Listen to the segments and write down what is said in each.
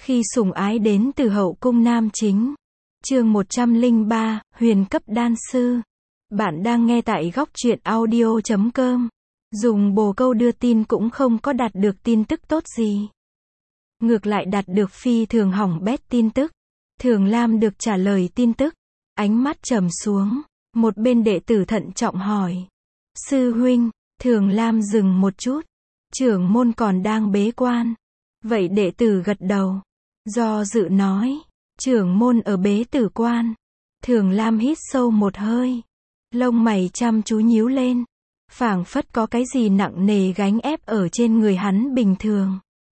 Khi sủng ái đến từ hậu cung nam chính. Chương 103, huyền cấp đan sư. Bạn đang nghe tại góc truyện audio.com. Dùng bồ câu đưa tin cũng không có đạt được tin tức tốt gì. Ngược lại đạt được phi thường hỏng bét tin tức. Thường Lam được trả lời tin tức. Ánh mắt trầm xuống. Một bên đệ tử thận trọng hỏi. Sư huynh, Thường Lam dừng một chút. Trưởng môn còn đang bế quan. Vậy đệ tử gật đầu. Do dự nói. Trưởng môn ở bế tử quan. Thường Lam hít sâu một hơi. Lông mày chăm chú nhíu lên. Phảng phất có cái gì nặng nề gánh ép ở trên người hắn bình thường.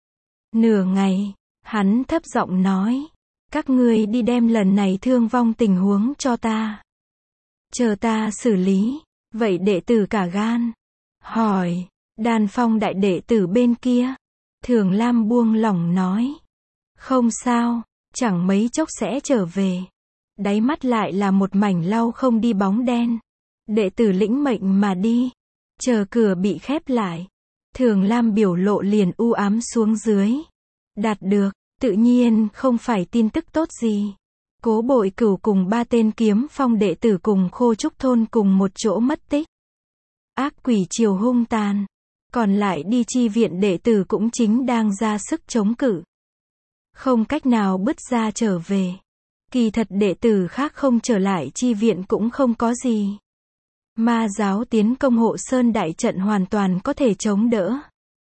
Nửa ngày, hắn thấp giọng nói. Các ngươi đi đem lần này thương vong tình huống cho ta. Chờ ta xử lý. Vậy đệ tử cả gan. Hỏi, Đan Phong đại đệ tử bên kia. Thường Lam buông lỏng nói. Không sao, chẳng mấy chốc sẽ trở về. Đáy mắt lại là một mảnh lau không đi bóng đen. Đệ tử lĩnh mệnh mà đi. Chờ cửa bị khép lại. Thường Lam biểu lộ liền u ám xuống dưới. Đạt được, tự nhiên không phải tin tức tốt gì. Cố Bội Cửu cùng 3 tên kiếm phong đệ tử cùng Khô Trúc thôn cùng một chỗ mất tích. Ác quỷ triều hung tàn. Còn lại đi chi viện đệ tử cũng chính đang ra sức chống cự. Không cách nào bứt ra trở về. Kỳ thật đệ tử khác không trở lại chi viện cũng không có gì. Ma giáo tiến công Hộ Sơn đại trận hoàn toàn có thể chống đỡ.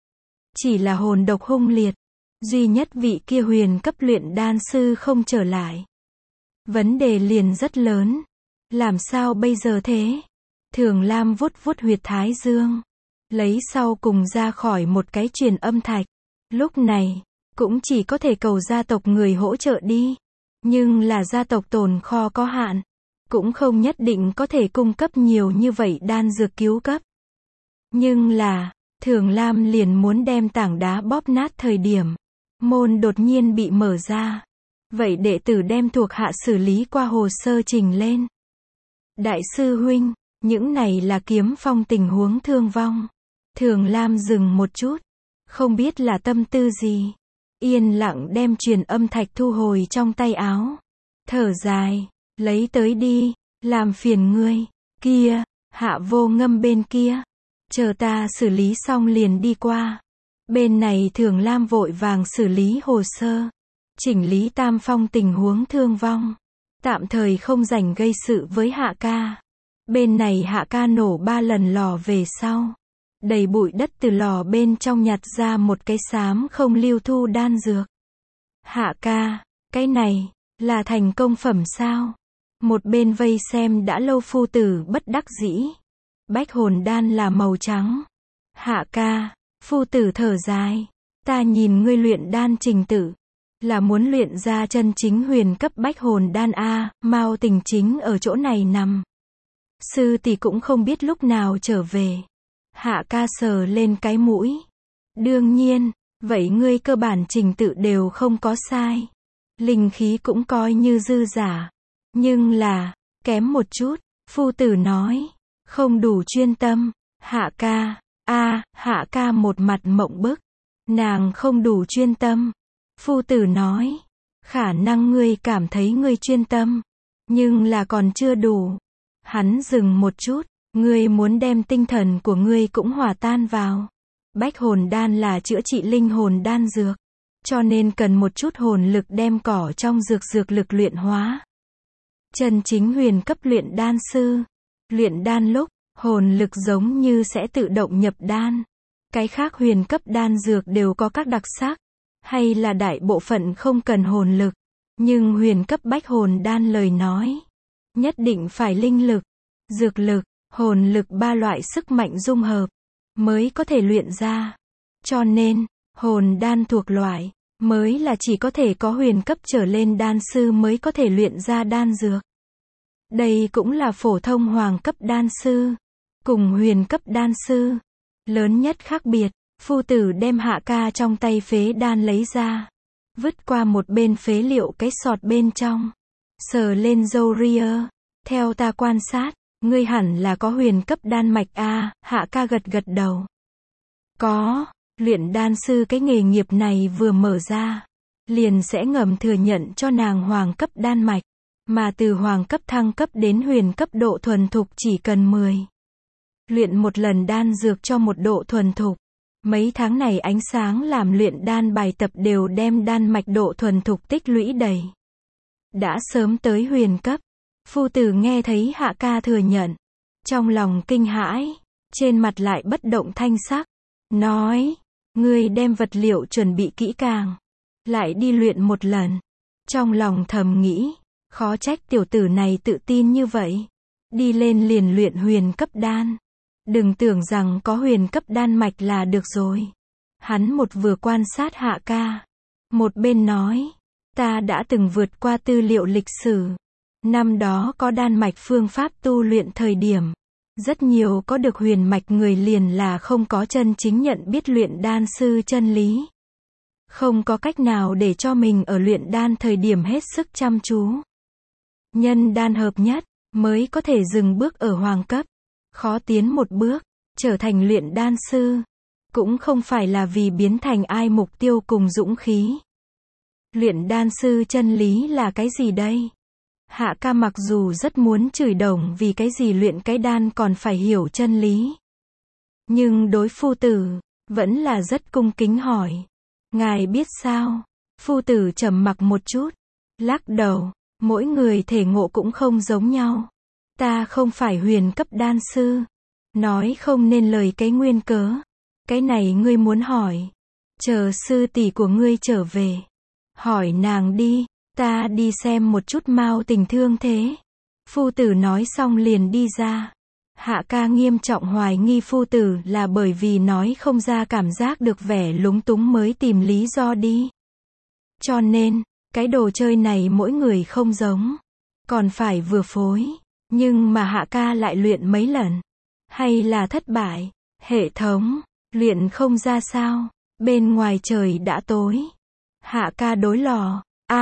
Chỉ là hồn độc hung liệt. Duy nhất vị kia huyền cấp luyện đan sư không trở lại. Vấn đề liền rất lớn. Làm sao bây giờ thế? Thường Lam vuốt vuốt huyệt thái dương. Lấy sau cùng ra khỏi một cái truyền âm thạch. Lúc này, cũng chỉ có thể cầu gia tộc người hỗ trợ đi. Nhưng là gia tộc tồn kho có hạn. Cũng không nhất định có thể cung cấp nhiều như vậy đan dược cứu cấp. Nhưng là, Thường Lam liền muốn đem tảng đá bóp nát thời điểm. Môn đột nhiên bị mở ra. Vậy đệ tử đem thuộc hạ xử lý qua hồ sơ trình lên. Đại sư huynh, những này là kiếm phong tình huống thương vong. Thường Lam dừng một chút. Không biết là tâm tư gì. Yên lặng đem truyền âm thạch thu hồi trong tay áo. Thở dài. Lấy tới đi. Làm phiền ngươi. Kia. Hạ Vô Ngâm bên kia. Chờ ta xử lý xong liền đi qua. Bên này Thường Lam vội vàng xử lý hồ sơ. Chỉnh lý Tam Phong tình huống thương vong. Tạm thời không rảnh gây sự với Hạ ca. Bên này Hạ ca nổ 3 lần lò về sau. Đầy bụi đất từ lò bên trong nhặt ra một cái xám không lưu thu đan dược. Hạ ca, cái này, là thành công phẩm sao? Một bên vây xem đã lâu phu tử bất đắc dĩ. Bách hồn đan là màu trắng. Hạ ca, phu tử thở dài. Ta nhìn ngươi luyện đan trình tự. Là muốn luyện ra chân chính huyền cấp bách hồn đan A, Mao Tình chính ở chỗ này nằm. Sư tỷ cũng không biết lúc nào trở về. Hạ ca sờ lên cái mũi. Đương nhiên, vậy ngươi cơ bản trình tự đều không có sai. Linh khí cũng coi như dư giả. Nhưng là, kém một chút, phu tử nói. Không đủ chuyên tâm. Hạ ca, Hạ ca một mặt mộng bức. Nàng không đủ chuyên tâm. Phu tử nói. Khả năng ngươi cảm thấy ngươi chuyên tâm. Nhưng là còn chưa đủ. Hắn dừng một chút. Ngươi muốn đem tinh thần của ngươi cũng hòa tan vào. Bách hồn đan là chữa trị linh hồn đan dược. Cho nên cần một chút hồn lực đem cỏ trong dược lực luyện hóa. Chân chính huyền cấp luyện đan sư. Luyện đan lúc, hồn lực giống như sẽ tự động nhập đan. Cái khác huyền cấp đan dược đều có các đặc sắc. Hay là đại bộ phận không cần hồn lực. Nhưng huyền cấp bách hồn đan lời nói. Nhất định phải linh lực, dược lực, hồn lực 3 loại sức mạnh dung hợp. Mới có thể luyện ra. Cho nên, hồn đan thuộc loại. Mới là chỉ có thể có huyền cấp trở lên đan sư mới có thể luyện ra đan dược. Đây cũng là phổ thông hoàng cấp đan sư. Cùng huyền cấp đan sư. Lớn nhất khác biệt. Phu tử đem Hạ ca trong tay phế đan lấy ra. Vứt qua một bên phế liệu cái sọt bên trong. Sờ lên râu ria. Theo ta quan sát, ngươi hẳn là có huyền cấp đan mạch A. Hạ ca gật gật đầu. Có, luyện đan sư cái nghề nghiệp này vừa mở ra. liền sẽ ngầm thừa nhận cho nàng hoàng cấp đan mạch, mà từ hoàng cấp thăng cấp đến huyền cấp độ thuần thục chỉ cần 10 luyện một lần đan dược cho một độ thuần thục. Mấy tháng này ánh sáng làm luyện đan bài tập đều đem đan mạch độ thuần thục tích lũy đầy. Đã sớm tới huyền cấp. Phu tử nghe thấy Hạ ca thừa nhận, trong lòng kinh hãi, trên mặt lại bất động thanh sắc, nói, ngươi đem vật liệu chuẩn bị kỹ càng, lại đi luyện một lần. Trong lòng thầm nghĩ, khó trách tiểu tử này tự tin như vậy, đi lên liền luyện huyền cấp đan. Đừng tưởng rằng có huyền cấp đan mạch là được rồi. Hắn một vừa quan sát Hạ ca, một bên nói, ta đã từng vượt qua tư liệu lịch sử. Năm đó có đan mạch phương pháp tu luyện thời điểm, rất nhiều có được huyền mạch người liền là không có chân chính nhận biết luyện đan sư chân lý. Không có cách nào để cho mình ở luyện đan thời điểm hết sức chăm chú. Nhân đan hợp nhất, mới có thể dừng bước ở hoàng cấp. Khó tiến một bước, trở thành luyện đan sư. Cũng không phải là vì biến thành ai mục tiêu cùng dũng khí. Luyện đan sư chân lý là cái gì đây? Hạ ca mặc dù rất muốn chửi đồng vì cái gì luyện cái đan còn phải hiểu chân lý. Nhưng đối phu tử, vẫn là rất cung kính hỏi. Ngài biết sao? Phu tử trầm mặc một chút, lắc đầu, mỗi người thể ngộ cũng không giống nhau. Ta không phải huyền cấp đan sư. Nói không nên lời cái nguyên cớ. Cái này ngươi muốn hỏi. Chờ sư tỷ của ngươi trở về. Hỏi nàng đi, ta đi xem một chút Mao Tình thương thế. Phu tử nói xong liền đi ra. Hạ ca nghiêm trọng hoài nghi phu tử là bởi vì nói không ra cảm giác được vẻ lúng túng mới tìm lý do đi. Cho nên, cái đồ chơi này mỗi người không giống. Còn phải vừa phối. Nhưng mà Hạ ca lại luyện mấy lần. Hay là thất bại. Hệ thống, luyện không ra sao. Bên ngoài trời đã tối. Hạ ca đối lò.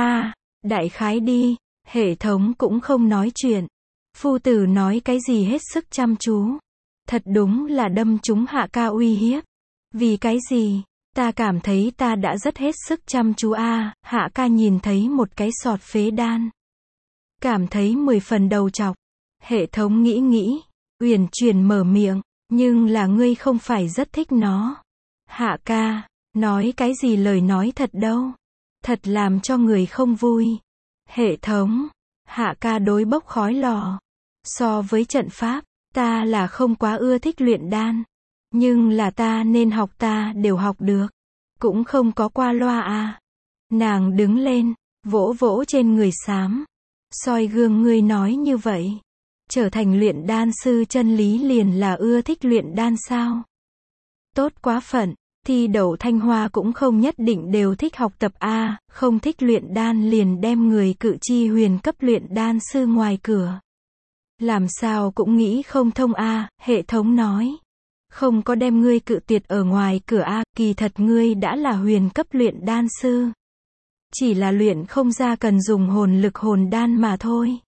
Đại khái đi. Hệ thống cũng không nói chuyện. Phu tử nói cái gì hết sức chăm chú. Thật đúng là đâm trúng Hạ ca uy hiếp. Vì cái gì? Ta cảm thấy ta đã rất hết sức chăm chú Hạ ca nhìn thấy một cái sọt phế đan. Cảm thấy 10 phần đầu trọc. Hệ thống nghĩ, uyển chuyển mở miệng, nhưng là ngươi không phải rất thích nó. Hạ ca, nói cái gì lời nói thật đâu. Thật làm cho người không vui. Hệ thống, Hạ ca đối bốc khói lò. So với trận pháp, ta là không quá ưa thích luyện đan. Nhưng là ta nên học ta đều học được. Cũng không có qua loa Nàng đứng lên, vỗ vỗ trên người xám. Soi gương ngươi nói như vậy. Trở thành luyện đan sư chân lý liền là ưa thích luyện đan sao? Tốt quá phận, thi đậu Thanh Hoa cũng không nhất định đều thích học tập không thích luyện đan liền đem người cự chi huyền cấp luyện đan sư ngoài cửa. Làm sao cũng nghĩ không thông hệ thống nói. Không có đem ngươi cự tuyệt ở ngoài cửa kỳ thật ngươi đã là huyền cấp luyện đan sư. Chỉ là luyện không ra cần dùng hồn lực hồn đan mà thôi.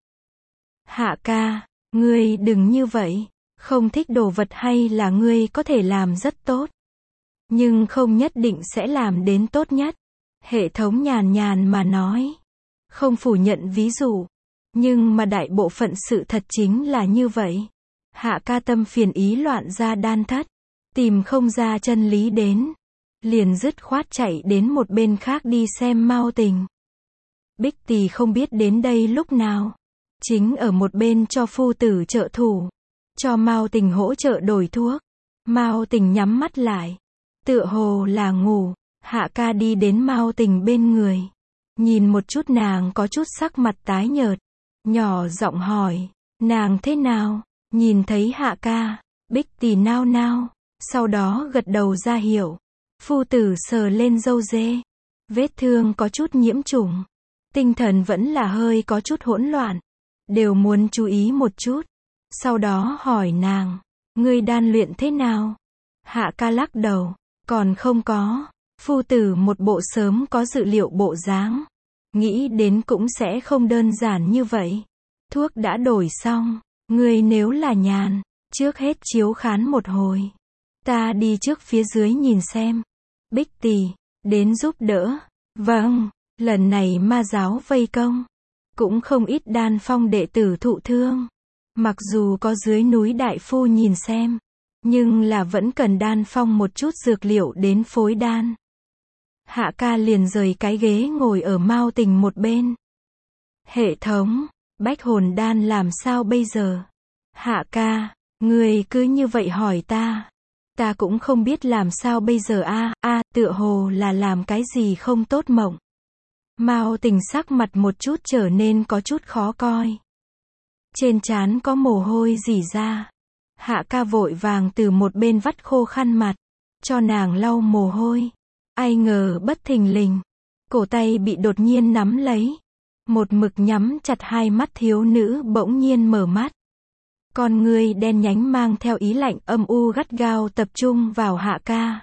Hạ ca, ngươi đừng như vậy. Không thích đồ vật hay là ngươi có thể làm rất tốt. Nhưng không nhất định sẽ làm đến tốt nhất. Hệ thống nhàn nhàn mà nói. Không phủ nhận ví dụ. Nhưng mà đại bộ phận sự thật chính là như vậy. Hạ ca tâm phiền ý loạn ra đan thất. Tìm không ra chân lý đến. Liền dứt khoát chạy đến một bên khác đi xem Mao Tình. Bích Tỳ không biết đến đây lúc nào. Chính ở một bên cho phu tử trợ thủ. Cho Mao Tình hỗ trợ đổi thuốc. Mao Tình nhắm mắt lại. Tựa hồ là ngủ. Hạ ca đi đến Mao Tình bên người. Nhìn một chút nàng có chút sắc mặt tái nhợt. Nhỏ giọng hỏi. Nàng thế nào? Nhìn thấy Hạ ca. Bích Tỳ nao nao. Sau đó gật đầu ra hiệu. Phu tử sờ lên râu dê. Vết thương có chút nhiễm trùng. Tinh thần vẫn là hơi có chút hỗn loạn. Đều muốn chú ý một chút. Sau đó hỏi nàng. Ngươi đan luyện thế nào? Hạ ca lắc đầu. Còn không có. Phu tử một bộ sớm có dự liệu bộ dáng. Nghĩ đến cũng sẽ không đơn giản như vậy. Thuốc đã đổi xong. Ngươi nếu là nhàn. Trước hết chiếu khán một hồi. Ta đi trước phía dưới nhìn xem. Bích Tỳ, đến giúp đỡ. Vâng. Lần này ma giáo vây công, cũng không ít Đan Phong đệ tử thụ thương. Mặc dù có dưới núi đại phu nhìn xem, nhưng là vẫn cần Đan Phong một chút dược liệu đến phối đan. Hạ ca liền rời cái ghế ngồi ở Mao Tình một bên. Hệ thống, bách hồn đan làm sao bây giờ? Hạ ca, người cứ như vậy hỏi ta. Ta cũng không biết làm sao bây giờ tựa hồ là làm cái gì không tốt mộng. Mao Tình sắc mặt một chút trở nên có chút khó coi. Trên trán có mồ hôi rỉ ra. Hạ ca vội vàng từ một bên vắt khô khăn mặt, cho nàng lau mồ hôi. Ai ngờ bất thình lình, cổ tay bị đột nhiên nắm lấy. Một mực nhắm chặt hai mắt thiếu nữ bỗng nhiên mở mắt. Con ngươi đen nhánh mang theo ý lạnh âm u gắt gao tập trung vào Hạ ca.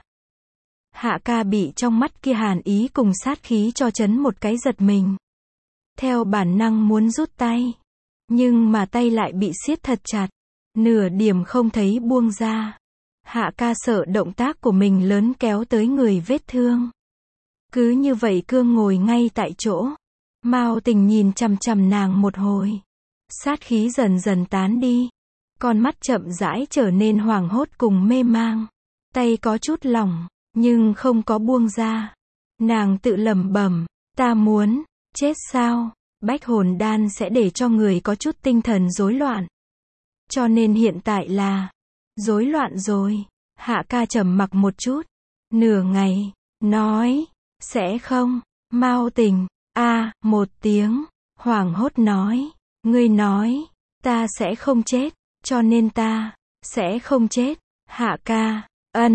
Hạ ca bị trong mắt kia hàn ý cùng sát khí cho chấn một cái giật mình. Theo bản năng muốn rút tay, nhưng mà tay lại bị siết thật chặt, nửa điểm không thấy buông ra. Hạ ca sợ động tác của mình lớn kéo tới người vết thương. Cứ như vậy cương ngồi ngay tại chỗ. Mao Tình nhìn chằm chằm nàng một hồi. Sát khí dần dần tán đi. Con mắt chậm rãi trở nên hoảng hốt cùng mê mang. Tay có chút lỏng, nhưng không có buông ra. Nàng tự lẩm bẩm, ta muốn chết sao? Bách hồn đan sẽ để cho người có chút tinh thần rối loạn. Cho nên hiện tại là rối loạn rồi. Hạ ca trầm mặc một chút, nửa ngày, nói, sẽ không. Mao Tình, một tiếng, hoảng hốt nói, ngươi nói, ta sẽ không chết, cho nên ta sẽ không chết. Hạ ca,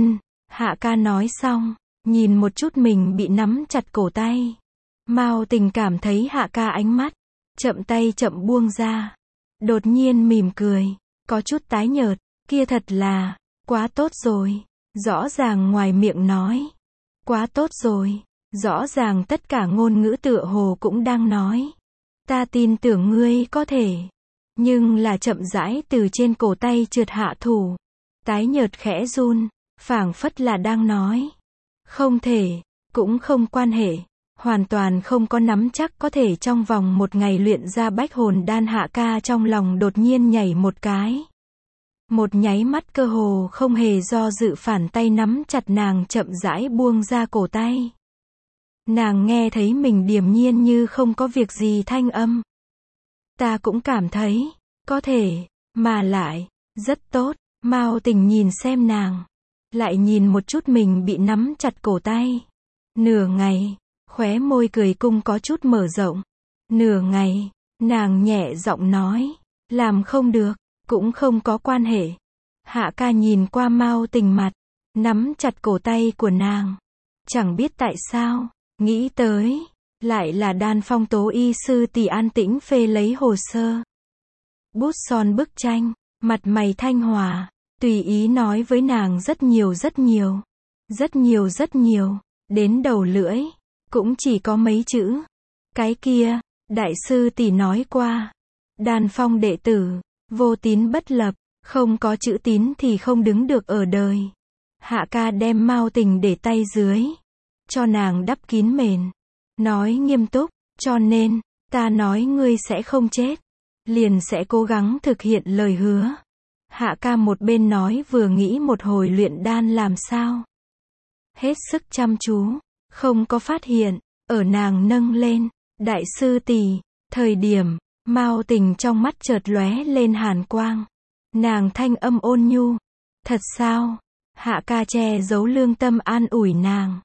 Hạ ca nói xong, nhìn một chút mình bị nắm chặt cổ tay. Mao Tình cảm thấy Hạ ca ánh mắt, chậm tay chậm buông ra. Đột nhiên mỉm cười, có chút tái nhợt, kia thật là quá tốt rồi. Rõ ràng ngoài miệng nói, quá tốt rồi. Rõ ràng tất cả ngôn ngữ tựa hồ cũng đang nói, ta tin tưởng ngươi có thể. Nhưng là chậm rãi từ trên cổ tay trượt hạ thủ. Tái nhợt khẽ run, phảng phất là đang nói, không thể, cũng không quan hệ. Hoàn toàn không có nắm chắc có thể trong vòng một ngày luyện ra bách hồn đan. Hạ ca trong lòng đột nhiên nhảy một cái. Một nháy mắt cơ hồ không hề do dự phản tay nắm chặt nàng chậm rãi buông ra cổ tay. Nàng nghe thấy mình điềm nhiên như không có việc gì thanh âm. Ta cũng cảm thấy, có thể, mà lại, rất tốt. Mao Tình nhìn xem nàng, lại nhìn một chút mình bị nắm chặt cổ tay. Nửa ngày, khóe môi cười cung có chút mở rộng. Nửa ngày, nàng nhẹ giọng nói, làm không được, cũng không có quan hệ. Hạ ca nhìn qua Mao Tình mặt, nắm chặt cổ tay của nàng. Chẳng biết tại sao, nghĩ tới, lại là Đan Phong tố y sư tỷ an tĩnh phê lấy hồ sơ. Bút son bức tranh, mặt mày thanh hòa, tùy ý nói với nàng rất nhiều rất nhiều. Rất nhiều rất nhiều, đến đầu lưỡi, cũng chỉ có mấy chữ. Cái kia, đại sư tỷ nói qua, Đan Phong đệ tử, vô tín bất lập, không có chữ tín thì không đứng được ở đời. Hạ ca đem Mao Tình để tay dưới, cho nàng đắp kín mền, nói nghiêm túc, cho nên, ta nói ngươi sẽ không chết, liền sẽ cố gắng thực hiện lời hứa. Hạ ca một bên nói vừa nghĩ một hồi luyện đan làm sao. Hết sức chăm chú, không có phát hiện, ở nàng nâng lên, đại sư tỷ, thời điểm, Mao Tình trong mắt chợt lóe lên hàn quang. Nàng thanh âm ôn nhu, thật sao? Hạ ca che giấu lương tâm an ủi nàng.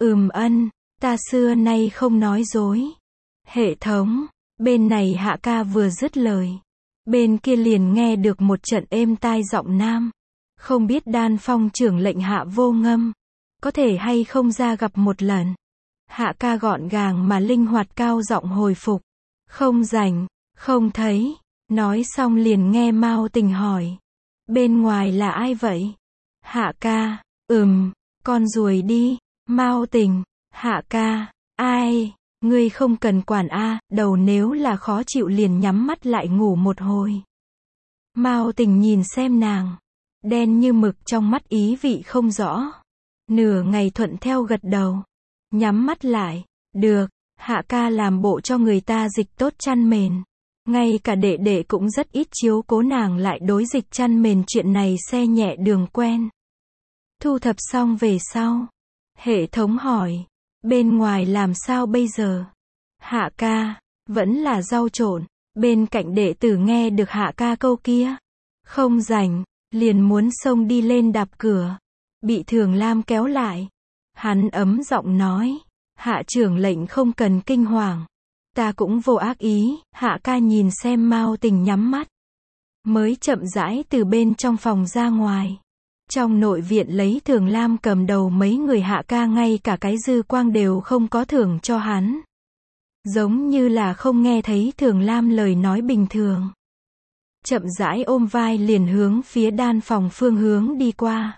Ta xưa nay không nói dối. Hệ thống, bên này Hạ ca vừa dứt lời, bên kia liền nghe được một trận êm tai giọng nam. Không biết Đan Phong trưởng lệnh Hạ Vô Ngâm, có thể hay không ra gặp một lần. Hạ ca gọn gàng mà linh hoạt cao giọng hồi phục. Không rảnh, không thấy. Nói xong liền nghe Mao Tình hỏi. Bên ngoài là ai vậy? Hạ ca, con ruồi đi. Mao Tình, Hạ ca, ai? Ngươi không cần quản đầu nếu là khó chịu liền nhắm mắt lại ngủ một hồi. Mao Tình nhìn xem nàng, đen như mực trong mắt ý vị không rõ. Nửa ngày thuận theo gật đầu, nhắm mắt lại, được. Hạ ca làm bộ cho người ta dịch tốt chăn mền. Ngay cả đệ đệ cũng rất ít chiếu cố nàng lại đối dịch chăn mền chuyện này xe nhẹ đường quen. Thu thập xong về sau. Hệ thống hỏi. Bên ngoài làm sao bây giờ? Hạ ca. Vẫn là rau trộn. Bên cạnh đệ tử nghe được hạ ca câu kia. Không rảnh. Liền muốn xông đi lên đạp cửa. Bị Thường Lam kéo lại. Hắn ấm giọng nói. Hạ trưởng lệnh không cần kinh hoàng. Ta cũng vô ác ý. Hạ ca nhìn xem Mao Tình nhắm mắt. Mới chậm rãi từ bên trong phòng ra ngoài. Trong nội viện lấy Thường Lam cầm đầu mấy người hạ ca ngay cả cái dư quang đều không có thưởng cho hắn. Giống như là không nghe thấy Thường Lam lời nói bình thường. Chậm rãi ôm vai liền hướng phía đan phòng phương hướng đi qua.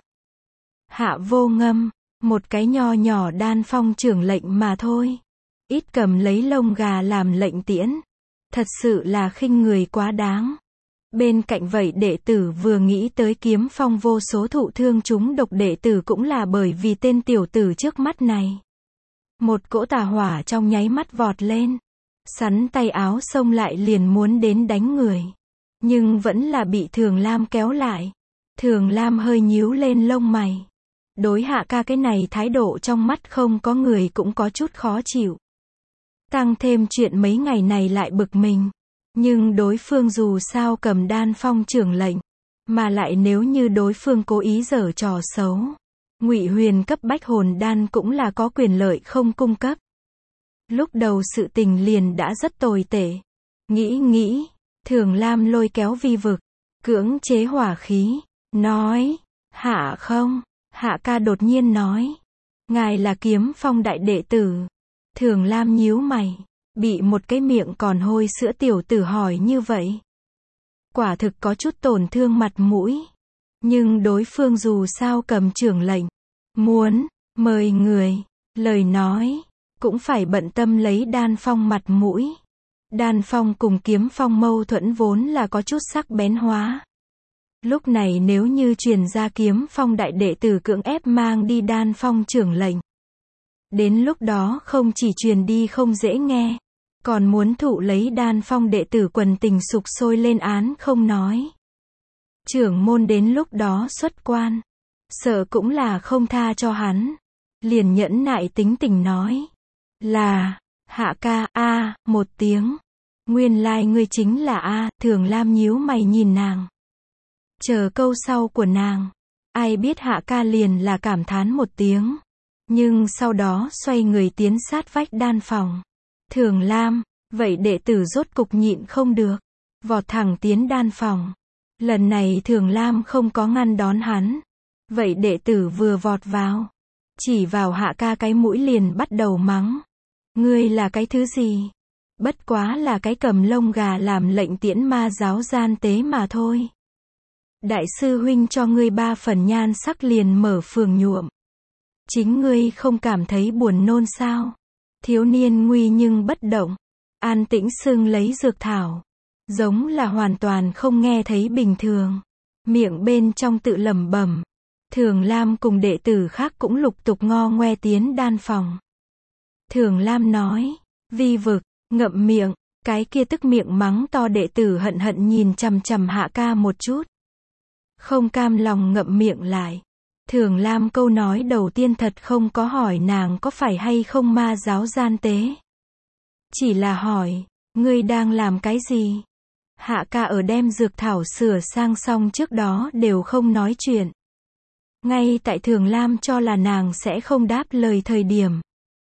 Hạ Vô Ngâm, một cái nho nhỏ đan phong trưởng lệnh mà thôi. Ít cầm lấy lông gà làm lệnh tiễn. Thật sự là khinh người quá đáng. Bên cạnh vậy đệ tử vừa nghĩ tới Kiếm Phong vô số thụ thương chúng độc đệ tử cũng là bởi vì tên tiểu tử trước mắt này. Một cỗ tà hỏa trong nháy mắt vọt lên. Sắn tay áo xông lại liền muốn đến đánh người. Nhưng vẫn là bị Thường Lam kéo lại. Thường Lam hơi nhíu lên lông mày. Đối hạ ca cái này thái độ trong mắt không có người cũng có chút khó chịu. Tăng thêm chuyện mấy ngày này lại bực mình. Nhưng đối phương dù sao cầm đan phong trưởng lệnh. Mà lại nếu như đối phương cố ý giở trò xấu. Ngụy Huyền cấp bách hồn đan cũng là có quyền lợi không cung cấp. Lúc đầu sự tình liền đã rất tồi tệ. Nghĩ. Thường Lam lôi kéo Vi Vực. Cưỡng chế hỏa khí. Nói. Hạ không. Hạ ca đột nhiên nói. Ngài là Kiếm Phong đại đệ tử. Thường Lam nhíu mày. Bị một cái miệng còn hôi sữa tiểu tử hỏi như vậy. Quả thực có chút tổn thương mặt mũi. Nhưng đối phương dù sao cầm trưởng lệnh. Muốn mời người. Lời nói. Cũng phải bận tâm lấy đan phong mặt mũi. Đan phong cùng Kiếm Phong mâu thuẫn vốn là có chút sắc bén hóa. Lúc này nếu như truyền ra Kiếm Phong đại đệ tử cưỡng ép mang đi đan phong trưởng lệnh. Đến lúc đó không chỉ truyền đi không dễ nghe. Còn muốn thụ lấy đan phong đệ tử quần tình sục sôi lên án không nói. Trưởng môn đến lúc đó xuất quan. Sợ cũng là không tha cho hắn. Liền nhẫn nại tính tình nói. Là, hạ ca, một tiếng. Nguyên lai ngươi chính là Thường Lam nhíu mày nhìn nàng. Chờ câu sau của nàng. Ai biết hạ ca liền là cảm thán một tiếng. Nhưng sau đó xoay người tiến sát vách đan phòng. Thường Lam, vậy đệ tử rốt cục nhịn không được. Vọt thẳng tiến đan phòng. Lần này Thường Lam không có ngăn đón hắn. Vậy đệ tử vừa vọt vào. Chỉ vào hạ ca cái mũi liền bắt đầu mắng. Ngươi là cái thứ gì? Bất quá là cái cầm lông gà làm lệnh tiễn ma giáo gian tế mà thôi. Đại sư huynh cho ngươi 3 phần nhan sắc liền mở phường nhuộm. Chính ngươi không cảm thấy buồn nôn sao? Thiếu niên nguy nhưng bất động. An tĩnh sưng lấy dược thảo. Giống là hoàn toàn không nghe thấy bình thường. Miệng bên trong tự lẩm bẩm. Thường Lam cùng đệ tử khác cũng lục tục ngo ngoe tiến đan phòng. Thường Lam nói. Vi Vực, ngậm miệng. Cái kia tức miệng mắng to đệ tử hận hận nhìn chằm chằm hạ ca một chút. Không cam lòng ngậm miệng lại. Thường Lam câu nói đầu tiên thật không có hỏi nàng có phải hay không ma giáo gian tế. Chỉ là hỏi, ngươi đang làm cái gì? Hạ ca ở đem dược thảo sửa sang xong trước đó đều không nói chuyện. Ngay tại Thường Lam cho là nàng sẽ không đáp lời thời điểm.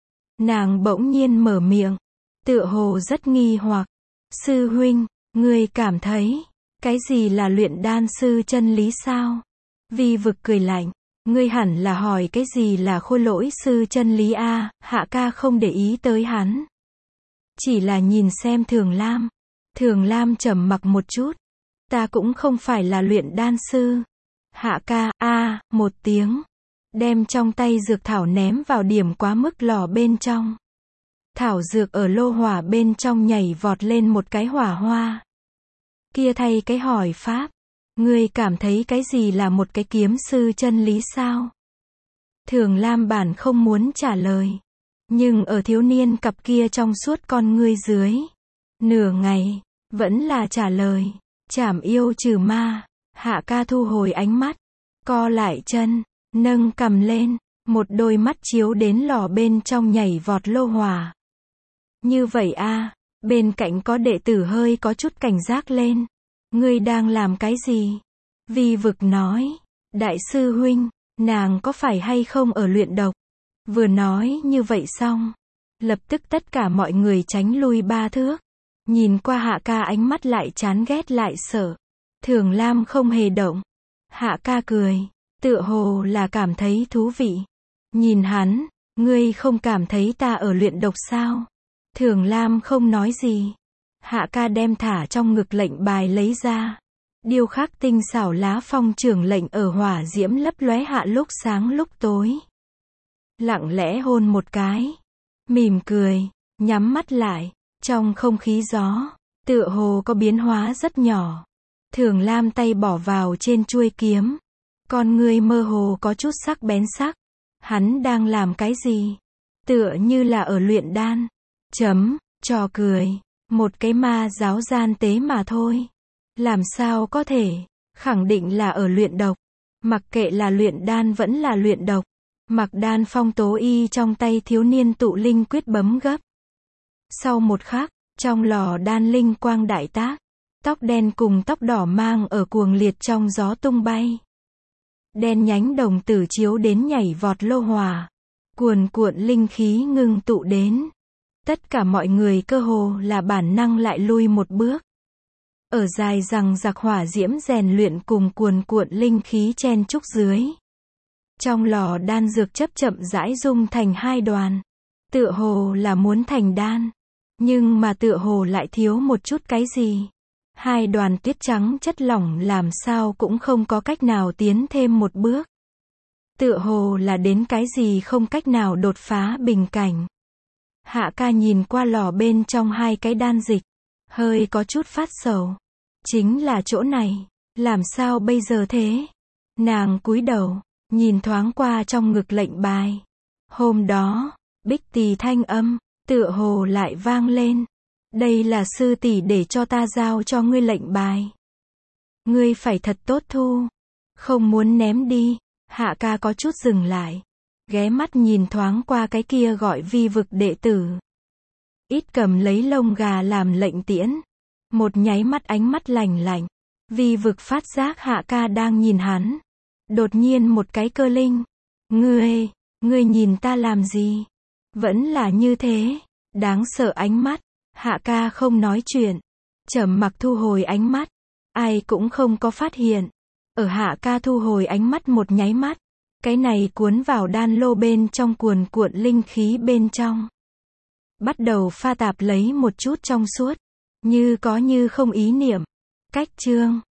Nàng bỗng nhiên mở miệng. Tựa hồ rất nghi hoặc. Sư huynh, ngươi cảm thấy, cái gì là luyện đan sư chân lý sao? Vi Vực cười lạnh. Ngươi hẳn là hỏi cái gì là khôi lỗi sư chân lý Hạ ca không để ý tới hắn. Chỉ là nhìn xem Thường Lam. Thường Lam trầm mặc một chút. Ta cũng không phải là luyện đan sư. Hạ ca, một tiếng. Đem trong tay dược thảo ném vào điểm quá mức lò bên trong. Thảo dược ở lô hỏa bên trong nhảy vọt lên một cái hỏa hoa. Kia thay cái hỏi pháp. Ngươi cảm thấy cái gì là một cái kiếm sư chân lý sao? Thường Lam bản không muốn trả lời. Nhưng ở thiếu niên cặp kia trong suốt con ngươi dưới. Nửa ngày, vẫn là trả lời. Trảm yêu trừ ma. Hạ ca thu hồi ánh mắt. Co lại chân. Nâng cằm lên. Một đôi mắt chiếu đến lò bên trong nhảy vọt lô hỏa. Như vậy a, bên cạnh có đệ tử hơi có chút cảnh giác lên. Ngươi đang làm cái gì? Vi vực nói. Đại sư huynh, nàng có phải hay không ở luyện độc? Vừa nói như vậy xong. Lập tức tất cả mọi người tránh lui 3 thước. Nhìn qua Hạ ca ánh mắt lại chán ghét lại sợ. Thường Lam không hề động. Hạ ca cười. Tựa hồ là cảm thấy thú vị. Nhìn hắn, ngươi không cảm thấy ta ở luyện độc sao? Thường Lam không nói gì. Hạ ca đem thả trong ngực lệnh bài lấy ra. Điêu khắc tinh xảo lá phong trưởng lệnh ở hỏa diễm lấp lóe hạ lúc sáng lúc tối. Lặng lẽ hôn một cái. Mỉm cười, nhắm mắt lại. Trong không khí gió, tựa hồ có biến hóa rất nhỏ. Thường Lam tay bỏ vào trên chuôi kiếm. Con ngươi mơ hồ có chút sắc bén sắc. Hắn đang làm cái gì? Tựa như là ở luyện đan. Trò cười. Một cái ma giáo gian tế mà thôi. Làm sao có thể? Khẳng định là ở luyện độc. Mặc kệ là luyện đan vẫn là luyện độc. Mặc đan phong tố y trong tay thiếu niên tụ linh quyết bấm gấp. Sau một khắc, trong lò đan linh quang đại tác. Tóc đen cùng tóc đỏ mang ở cuồng liệt trong gió tung bay. Đen nhánh đồng tử chiếu đến nhảy vọt lô hỏa. Cuồn cuộn linh khí ngưng tụ đến. Tất cả mọi người cơ hồ là bản năng lại lui một bước. Ở dài rằng giặc hỏa diễm rèn luyện cùng cuồn cuộn linh khí chen chúc dưới. Trong lò đan dược chấp chậm rãi dung thành 2 đoàn. Tựa hồ là muốn thành đan. Nhưng mà tựa hồ lại thiếu một chút cái gì. 2 đoàn tuyết trắng chất lỏng làm sao cũng không có cách nào tiến thêm một bước. Tựa hồ là đến cái gì không cách nào đột phá bình cảnh. Hạ ca nhìn qua lò bên trong 2 cái đan dịch. Hơi có chút phát sầu. Chính là chỗ này. Làm sao bây giờ thế? Nàng cúi đầu. Nhìn thoáng qua trong ngực lệnh bài. Hôm đó, Bích Tỳ thanh âm, tựa hồ lại vang lên. Đây là sư tỷ để cho ta giao cho ngươi lệnh bài. Ngươi phải thật tốt thu. Không muốn ném đi. Hạ ca có chút dừng lại. Ghé mắt nhìn thoáng qua cái kia gọi vi vực đệ tử. Ít cầm lấy lông gà làm lệnh tiễn. Một nháy mắt ánh mắt lạnh lạnh. Vi vực phát giác Hạ ca đang nhìn hắn. Đột nhiên một cái cơ linh. Ngươi nhìn ta làm gì? Vẫn là như thế. Đáng sợ ánh mắt. Hạ ca không nói chuyện. Trầm mặc thu hồi ánh mắt. Ai cũng không có phát hiện. Ở Hạ ca thu hồi ánh mắt một nháy mắt. Cái này cuốn vào đan lô bên trong cuồn cuộn linh khí bên trong. Bắt đầu pha tạp lấy một chút trong suốt. Như có như không ý niệm. Cách chương.